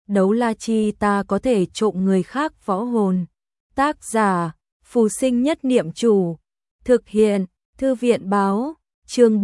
đấu la chi ta có thể trộm người khác võ hồn. Tác giả, Phù Sinh Nhất Niệm Chủ. Thực hiện, Thư viện báo, chương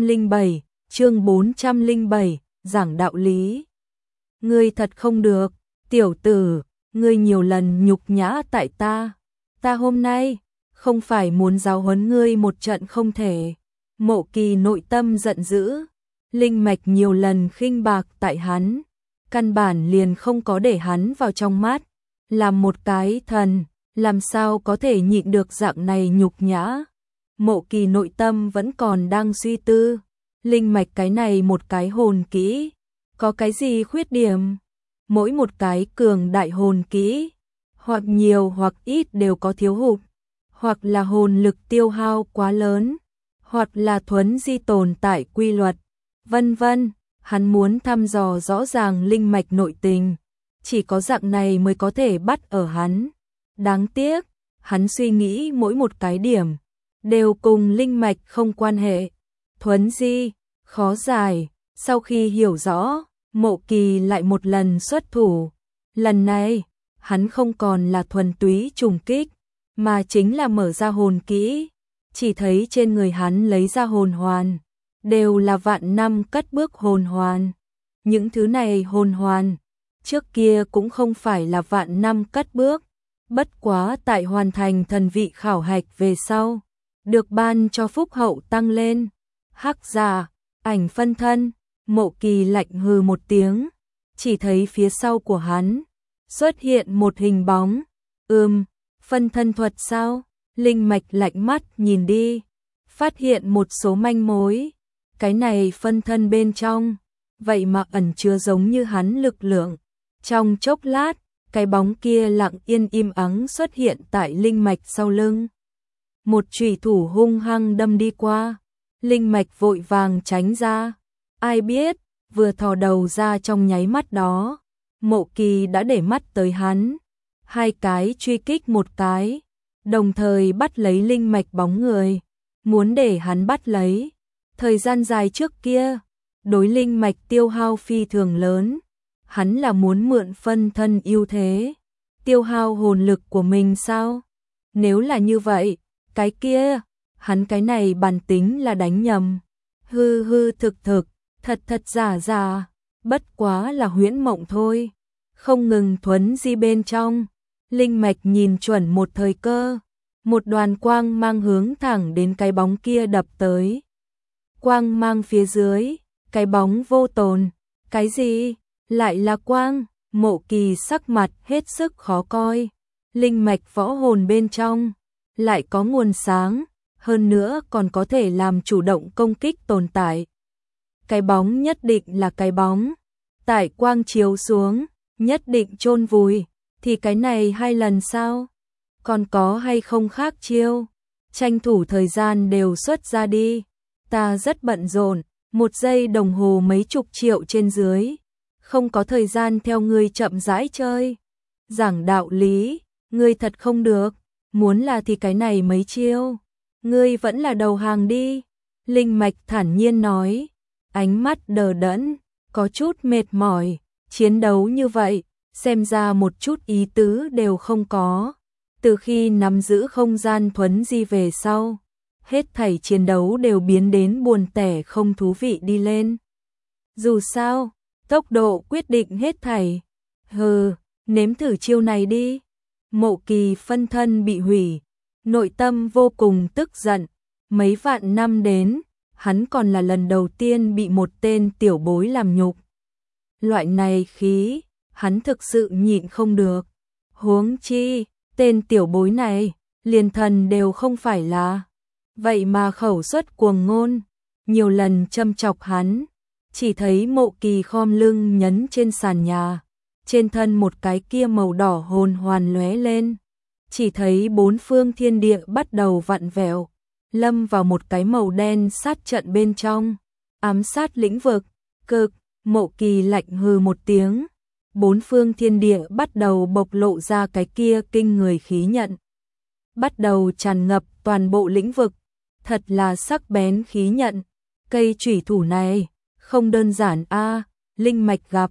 407, giảng đạo lý. Ngươi thật không được, tiểu tử, ngươi nhiều lần nhục nhã tại ta. Ta hôm nay, không phải muốn giáo huấn ngươi một trận không thể. Mộ Kỳ nội tâm giận dữ, linh mạch nhiều lần khinh bạc tại hắn, căn bản liền không có để hắn vào trong mắt. Làm một cái thần, làm sao có thể nhịn được dạng này nhục nhã. Mộ Kỳ nội tâm vẫn còn đang suy tư, linh mạch cái này một cái hồn kỹ, có cái gì khuyết điểm? Mỗi một cái cường đại hồn kỹ, hoặc nhiều hoặc ít đều có thiếu hụt, hoặc là hồn lực tiêu hao quá lớn, hoặc là thuấn di tồn tại quy luật, vân vân. Hắn muốn thăm dò rõ ràng linh mạch nội tình, chỉ có dạng này mới có thể bắt ở hắn. Đáng tiếc, hắn suy nghĩ mỗi một cái điểm đều cùng linh mạch không quan hệ. Thuấn di, khó giải. Sau khi hiểu rõ, Mộ Kỳ lại một lần xuất thủ. Lần này, hắn không còn là thuần túy trùng kích, mà chính là mở ra hồn kỹ. Chỉ thấy trên người hắn lấy ra hồn hoàn, đều là vạn năm cất bước hồn hoàn. Những thứ này hồn hoàn, trước kia cũng không phải là vạn năm cất bước, bất quá tại hoàn thành thần vị khảo hạch về sau, được ban cho phúc hậu tăng lên. Hắc giả, ảnh phân thân. Mộ Kỳ lạnh hừ một tiếng, chỉ thấy phía sau của hắn xuất hiện một hình bóng. Phân thân thuật sao? Linh mạch lạnh mắt nhìn đi, phát hiện một số manh mối. Cái này phân thân bên trong, vậy mà ẩn chứa giống như hắn lực lượng. Trong chốc lát, cái bóng kia lặng yên im ắng xuất hiện tại linh mạch sau lưng. Một chủy thủ hung hăng đâm đi qua, linh mạch vội vàng tránh ra. Ai biết, vừa thò đầu ra trong nháy mắt đó, Mộ Kỳ đã để mắt tới hắn. Hai cái truy kích một cái, đồng thời bắt lấy linh mạch bóng người, muốn để hắn bắt lấy. Thời gian dài trước kia, đối linh mạch tiêu hao phi thường lớn, hắn là muốn mượn phân thân ưu thế, tiêu hao hồn lực của mình sao? Nếu là như vậy, cái kia, hắn cái này bản tính là đánh nhầm. Hư hư thực thực, thật thật giả giả, bất quá là huyễn mộng thôi. Không ngừng thuấn di bên trong, linh mạch nhìn chuẩn một thời cơ, một đoàn quang mang hướng thẳng đến cái bóng kia đập tới. Quang mang phía dưới, cái bóng vô tồn. Cái gì? Lại là quang? Mộ Kỳ sắc mặt hết sức khó coi. Linh mạch võ hồn bên trong lại có nguồn sáng, hơn nữa còn có thể làm chủ động công kích tồn tại. Cái bóng nhất định là cái bóng, tại quang chiếu xuống, nhất định chôn vùi. Thì cái này 2 lần sao? Còn có hay không khác chiêu? Tranh thủ thời gian đều xuất ra đi. Ta rất bận rộn, 1 giây đồng hồ mấy chục triệu trên dưới, không có thời gian theo ngươi chậm rãi chơi. Giảng đạo lý, ngươi thật không được, muốn là thì cái này mấy chiêu, ngươi vẫn là đầu hàng đi. Linh mạch thản nhiên nói, ánh mắt đờ đẫn, có chút mệt mỏi. Chiến đấu như vậy, xem ra một chút ý tứ đều không có. Từ khi nắm giữ không gian thuấn di về sau, hết thảy chiến đấu đều biến đến buồn tẻ không thú vị đi lên. Dù sao, tốc độ quyết định hết thảy. Nếm thử chiêu này đi. Mộ Kỳ phân thân bị hủy, nội tâm vô cùng tức giận. Mấy vạn năm đến, hắn còn là lần đầu tiên bị một tên tiểu bối làm nhục. Loại này khí, hắn thực sự nhịn không được. Huống chi, tên tiểu bối này, liền thần đều không phải là. Vậy mà khẩu xuất cuồng ngôn, nhiều lần châm chọc hắn. Chỉ thấy Mộ Kỳ khom lưng nhấn trên sàn nhà, trên thân một cái kia màu đỏ hồn hoàn lóe lên. Chỉ thấy 4 phương thiên địa bắt đầu vặn vẹo, lâm vào một cái màu đen sát trận bên trong, ám sát lĩnh vực. Cực, Mộ Kỳ lạnh hừ một tiếng, 4 phương thiên địa bắt đầu bộc lộ ra cái kia kinh người khí nhận, bắt đầu tràn ngập toàn bộ lĩnh vực. Thật là sắc bén khí nhận. Cây chủy thủ này không đơn giản a. Linh mạch gặp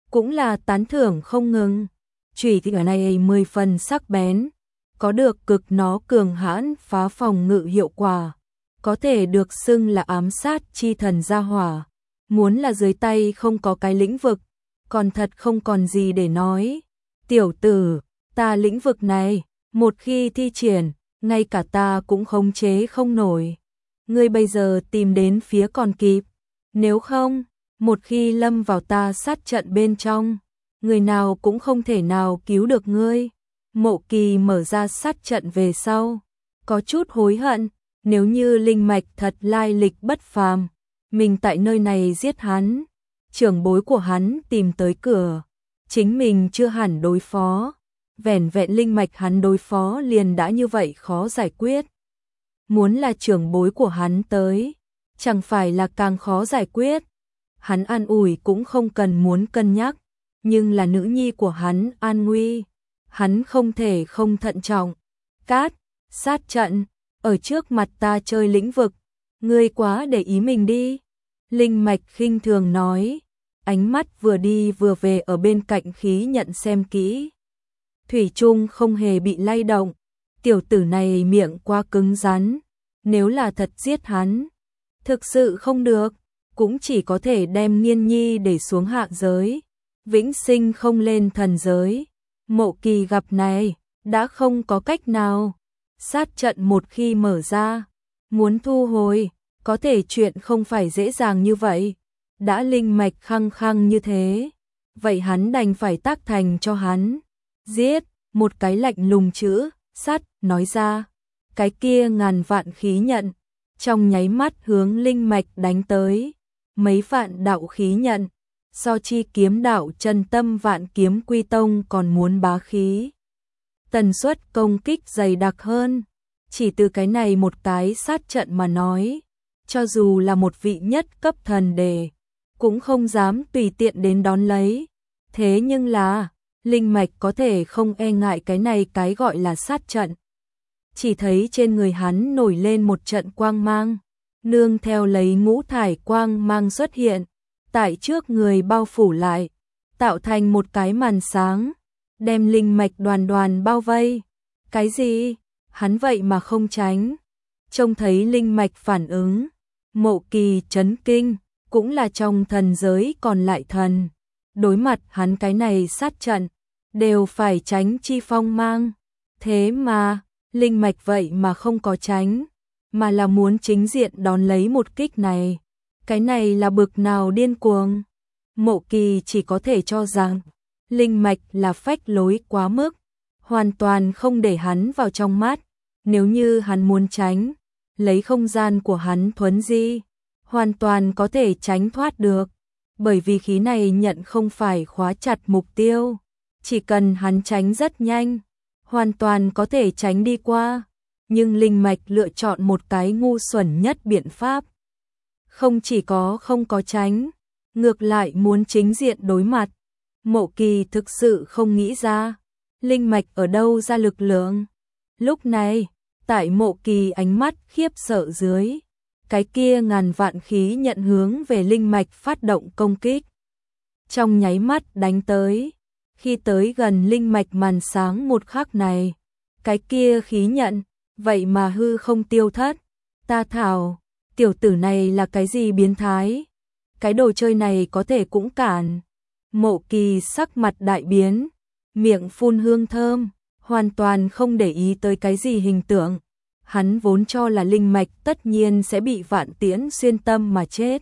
cũng là tán thưởng không ngừng. Chủy thì ở này 10 phần sắc bén, có được cực nó cường hãn phá phòng ngự hiệu quả, có thể được xưng là ám sát chi thần gia hỏa. Muốn là dưới tay không có cái lĩnh vực, còn thật không còn gì để nói. Tiểu tử, ta lĩnh vực này, một khi thi triển, ngay cả ta cũng khống chế không nổi. Ngươi bây giờ tìm đến phía còn kịp, nếu không, một khi lâm vào ta sát trận bên trong, người nào cũng không thể nào cứu được ngươi. Mộ Kỳ mở ra sát trận về sau, có chút hối hận, nếu như linh mạch thật lai lịch bất phàm, mình tại nơi này giết hắn, trưởng bối của hắn tìm tới cửa, chính mình chưa hẳn đối phó, vẻn vẹn linh mạch hắn đối phó liền đã như vậy khó giải quyết. Muốn là trưởng bối của hắn tới, chẳng phải là càng khó giải quyết. Hắn an ủi cũng không cần muốn cân nhắc, nhưng là nữ nhi của hắn an nguy, hắn không thể không thận trọng. Cát, sát trận, ở trước mặt ta chơi lĩnh vực, ngươi quá để ý mình đi. Linh mạch khinh thường nói, ánh mắt vừa đi vừa về ở bên cạnh khí nhận xem kỹ. Thủy chung không hề bị lay động, tiểu tử này miệng quá cứng rắn, nếu là thật giết hắn, thực sự không được, cũng chỉ có thể đem Niên Nhi để xuống hạ giới, vĩnh sinh không lên thần giới. Mộ Kỳ gặp này, đã không có cách nào. Sát trận một khi mở ra, muốn thu hồi, có thể chuyện không phải dễ dàng như vậy. Đã linh mạch khăng khăng như thế, vậy hắn đành phải tác thành cho hắn. Giết, một cái lạnh lùng chữ, sắt, nói ra. Cái kia ngàn vạn khí nhận, trong nháy mắt hướng linh mạch đánh tới. Mấy vạn đạo khí nhận, so chi kiếm đạo chân tâm vạn kiếm quy tông còn muốn bá khí. Tần suất công kích dày đặc hơn, chỉ từ cái này một cái sát trận mà nói, cho dù là một vị nhất cấp thần đề, cũng không dám tùy tiện đến đón lấy. Thế nhưng là, linh mạch có thể không e ngại cái này cái gọi là sát trận. Chỉ thấy trên người hắn nổi lên một trận quang mang, nương theo lấy ngũ thải quang mang xuất hiện, tại trước người bao phủ lại, tạo thành một cái màn sáng, đem linh mạch đoàn đoàn bao vây. Cái gì? Hắn vậy mà không tránh. Trông thấy linh mạch phản ứng, Mộ Kỳ chấn kinh, cũng là trong thần giới còn lại thần. Đối mặt hắn cái này sát trận, đều phải tránh chi phong mang. Thế mà, linh mạch vậy mà không có tránh, mà là muốn chính diện đón lấy một kích này. Cái này là bực nào điên cuồng. Mộ Kỳ chỉ có thể cho rằng, linh mạch là phách lối quá mức, hoàn toàn không để hắn vào trong mắt. Nếu như hắn muốn tránh, lấy không gian của hắn thuấn di, hoàn toàn có thể tránh thoát được. Bởi vì khí này nhận không phải khóa chặt mục tiêu, chỉ cần hắn tránh rất nhanh, hoàn toàn có thể tránh đi qua. Nhưng linh mạch lựa chọn một cái ngu xuẩn nhất biện pháp. Không chỉ có không có tránh, ngược lại muốn chính diện đối mặt. Mộ Kỳ thực sự không nghĩ ra, linh mạch ở đâu ra lực lượng. Lúc này, tại Mộ Kỳ ánh mắt khiếp sợ dưới, cái kia ngàn vạn khí nhận hướng về linh mạch phát động công kích. Trong nháy mắt đánh tới, khi tới gần linh mạch màn sáng một khắc này, cái kia khí nhận, vậy mà hư không tiêu thất. Ta thảo, tiểu tử này là cái gì biến thái? Cái đồ chơi này có thể cũng cản. Mộ Kỳ sắc mặt đại biến, miệng phun hương thơm, hoàn toàn không để ý tới cái gì hình tượng. Hắn vốn cho là linh mạch tất nhiên sẽ bị vạn tiễn xuyên tâm mà chết.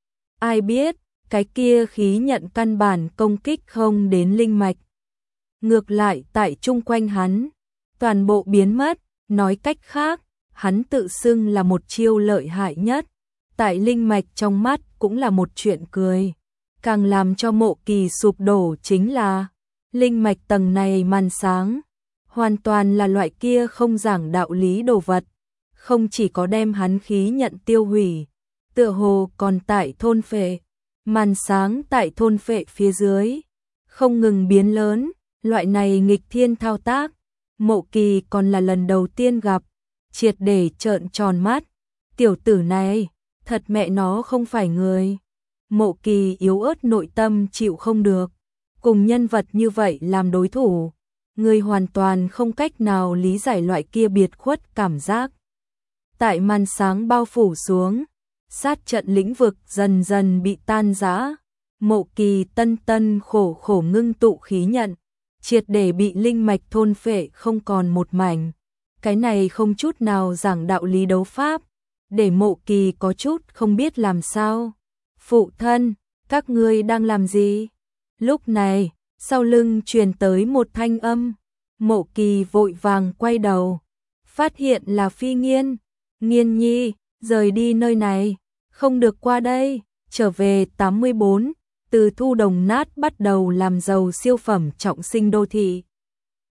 Ai biết, cái kia khí nhận căn bản công kích không đến linh mạch. Ngược lại tại chung quanh hắn, toàn bộ biến mất, nói cách khác, hắn tự xưng là một chiêu lợi hại nhất. Tại linh mạch trong mắt cũng là một chuyện cười. Càng làm cho Mộ Kỳ sụp đổ chính là, linh mạch tầng này màn sáng, hoàn toàn là loại kia không giảng đạo lý đồ vật. Không chỉ có đem hắn khí nhận tiêu hủy, tựa hồ còn tại thôn phệ. Màn sáng tại thôn phệ phía dưới, không ngừng biến lớn, loại này nghịch thiên thao tác. Mộ Kỳ còn là lần đầu tiên gặp, triệt để trợn tròn mắt. Tiểu tử này, thật mẹ nó không phải người. Mộ Kỳ yếu ớt nội tâm chịu không được, cùng nhân vật như vậy làm đối thủ, người hoàn toàn không cách nào lý giải loại kia biệt khuất cảm giác. Tại màn sáng bao phủ xuống, sát trận lĩnh vực dần dần bị tan rã, Mộ Kỳ tân tân khổ khổ ngưng tụ khí nhận, triệt để bị linh mạch thôn phệ không còn một mảnh. Cái này không chút nào giảng đạo lý đấu pháp, để Mộ Kỳ có chút không biết làm sao. Phụ thân, các ngươi đang làm gì? Lúc này, sau lưng truyền tới một thanh âm, Mộ Kỳ vội vàng quay đầu, phát hiện là Phi Nghiên. Nghiên nhi, rời đi nơi này, không được qua đây, trở về 84, từ thu đồng nát bắt đầu làm giàu siêu phẩm trọng sinh đô thị.